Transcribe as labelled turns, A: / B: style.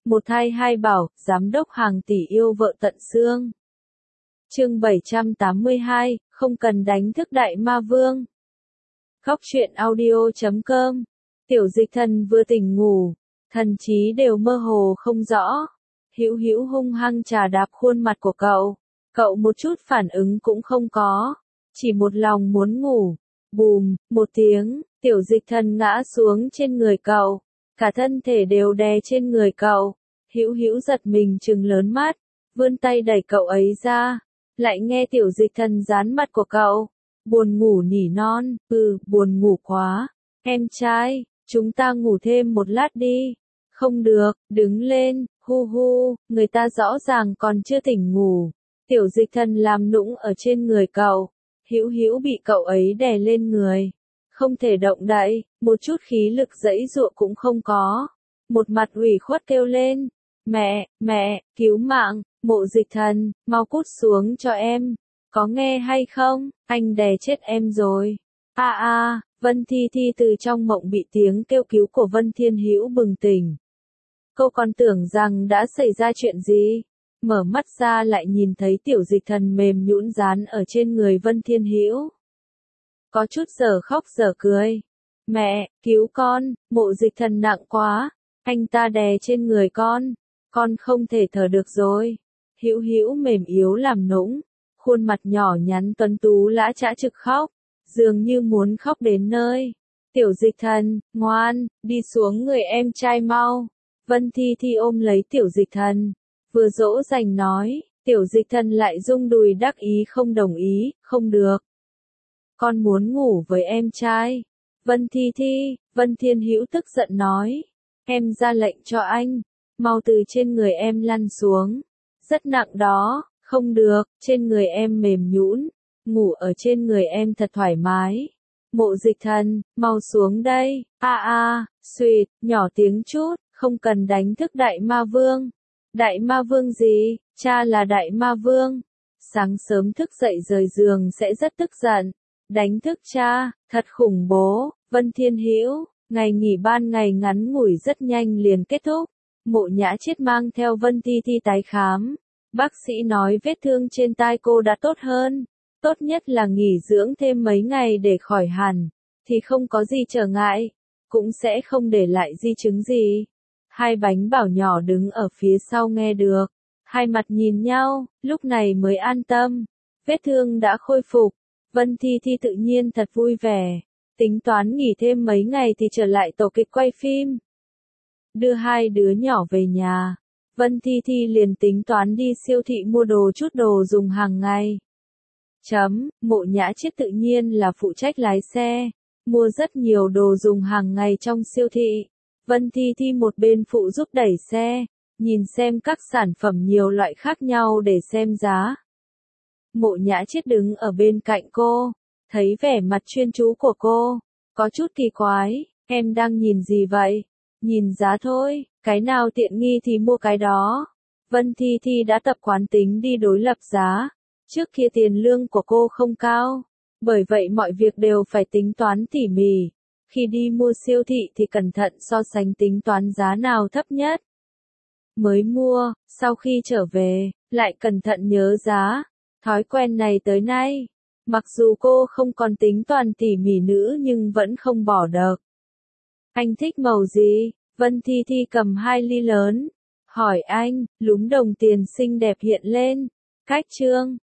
A: Một thai hai bảo, giám đốc hàng tỷ yêu vợ tận xương. Chương 782, không cần đánh thức đại ma vương. Khóc chuyện audio.com. Tiểu Dịch Thần vừa tỉnh ngủ, thần trí đều mơ hồ không rõ. Hữu Hữu hung hăng chà đạp khuôn mặt của cậu. Cậu một chút phản ứng cũng không có, chỉ một lòng muốn ngủ. Bùm, một tiếng, Tiểu Dịch Thần ngã xuống trên người cậu, cả thân thể đều đè trên người cậu. Hữu Hữu giật mình trừng lớn mắt, vươn tay đẩy cậu ấy ra, lại nghe Tiểu Dịch Thần dán mặt của cậu. Buồn ngủ nỉ non, buồn ngủ quá. Em trai, chúng ta ngủ thêm một lát đi. Không được, đứng lên, hu hu, người ta rõ ràng còn chưa tỉnh ngủ. Tiểu Dịch Thần làm nũng ở trên người cậu. Hữu Hữu bị cậu ấy đè lên người, không thể động đậy, một chút khí lực giãy giụa cũng không có. Một mặt ủy khuất kêu lên, mẹ, cứu mạng, Mộ Dịch Thần, mau cút xuống cho em. Có nghe hay không, anh đè chết em rồi. Vân Thi Thi từ trong mộng bị tiếng kêu cứu của Vân Thiên Hữu bừng tỉnh. Cô còn tưởng rằng đã xảy ra chuyện gì, mở mắt ra lại nhìn thấy Tiểu Dịch Thần mềm nhũn dán ở trên người Vân Thiên Hữu. Có chút giờ khóc giờ cười. Mẹ, cứu con, Mộ Dịch Thần nặng quá, anh ta đè trên người con không thể thở được rồi. Hữu Hữu mềm yếu làm nũng, khuôn mặt nhỏ nhắn tuấn tú lã chã trực khóc, dường như muốn khóc đến nơi. Tiểu Dịch Thần, ngoan, đi xuống người em trai mau. Vân Thi Thi ôm lấy Tiểu Dịch Thần, vừa dỗ dành nói. Tiểu Dịch Thần lại rung đùi đắc ý không đồng ý, không được. Con muốn ngủ với em trai. Vân Thi Thi, Vân Thiên Hữu tức giận nói. Em ra lệnh cho anh, mau từ trên người em lăn xuống. Rất nặng đó, không được, trên người em mềm nhũn, ngủ ở trên người em thật thoải mái. Mộ Dịch Thần, mau xuống đây. Xuyệt, nhỏ tiếng chút, không cần đánh thức đại ma vương. Đại ma vương gì, cha là đại ma vương. Sáng sớm thức dậy rời giường sẽ rất tức giận. Đánh thức cha, thật khủng bố. Vân Thiên Hữu, ngày nghỉ ban ngày ngắn ngủi rất nhanh liền kết thúc. Mộ Nhã Chiết mang theo Vân Thi Thi tái khám. Bác sĩ nói vết thương trên tai cô đã tốt hơn. Tốt nhất là nghỉ dưỡng thêm mấy ngày để khỏi hẳn, thì không có gì trở ngại, cũng sẽ không để lại di chứng gì. Hai bánh bảo nhỏ đứng ở phía sau nghe được, hai mặt nhìn nhau, lúc này mới an tâm. Vết thương đã khôi phục, Vân Thi Thi tự nhiên thật vui vẻ, tính toán nghỉ thêm mấy ngày thì trở lại tổ kịch quay phim. Đưa hai đứa nhỏ về nhà, Vân Thi Thi liền tính toán đi siêu thị mua chút đồ dùng hàng ngày. Mộ Nhã Chiết tự nhiên là phụ trách lái xe, mua rất nhiều đồ dùng hàng ngày trong siêu thị. Vân Thi Thi một bên phụ giúp đẩy xe, nhìn xem các sản phẩm nhiều loại khác nhau để xem giá. Mộ Nhã Chiết đứng ở bên cạnh cô, thấy vẻ mặt chuyên chú của cô, có chút kỳ quái, em đang nhìn gì vậy? Nhìn giá thôi, cái nào tiện nghi thì mua cái đó. Vân Thi Thi đã tập quán tính đi đối lập giá. Trước kia tiền lương của cô không cao, bởi vậy mọi việc đều phải tính toán tỉ mỉ. Khi đi mua siêu thị thì cẩn thận so sánh tính toán giá nào thấp nhất mới mua, sau khi trở về, lại cẩn thận nhớ giá. Thói quen này tới nay, mặc dù cô không còn tính toán tỉ mỉ nữa nhưng vẫn không bỏ được. Anh thích màu gì? Vân Thi Thi cầm 2 ly lớn, hỏi anh, lúm đồng tiền xinh đẹp hiện lên. Cách trương,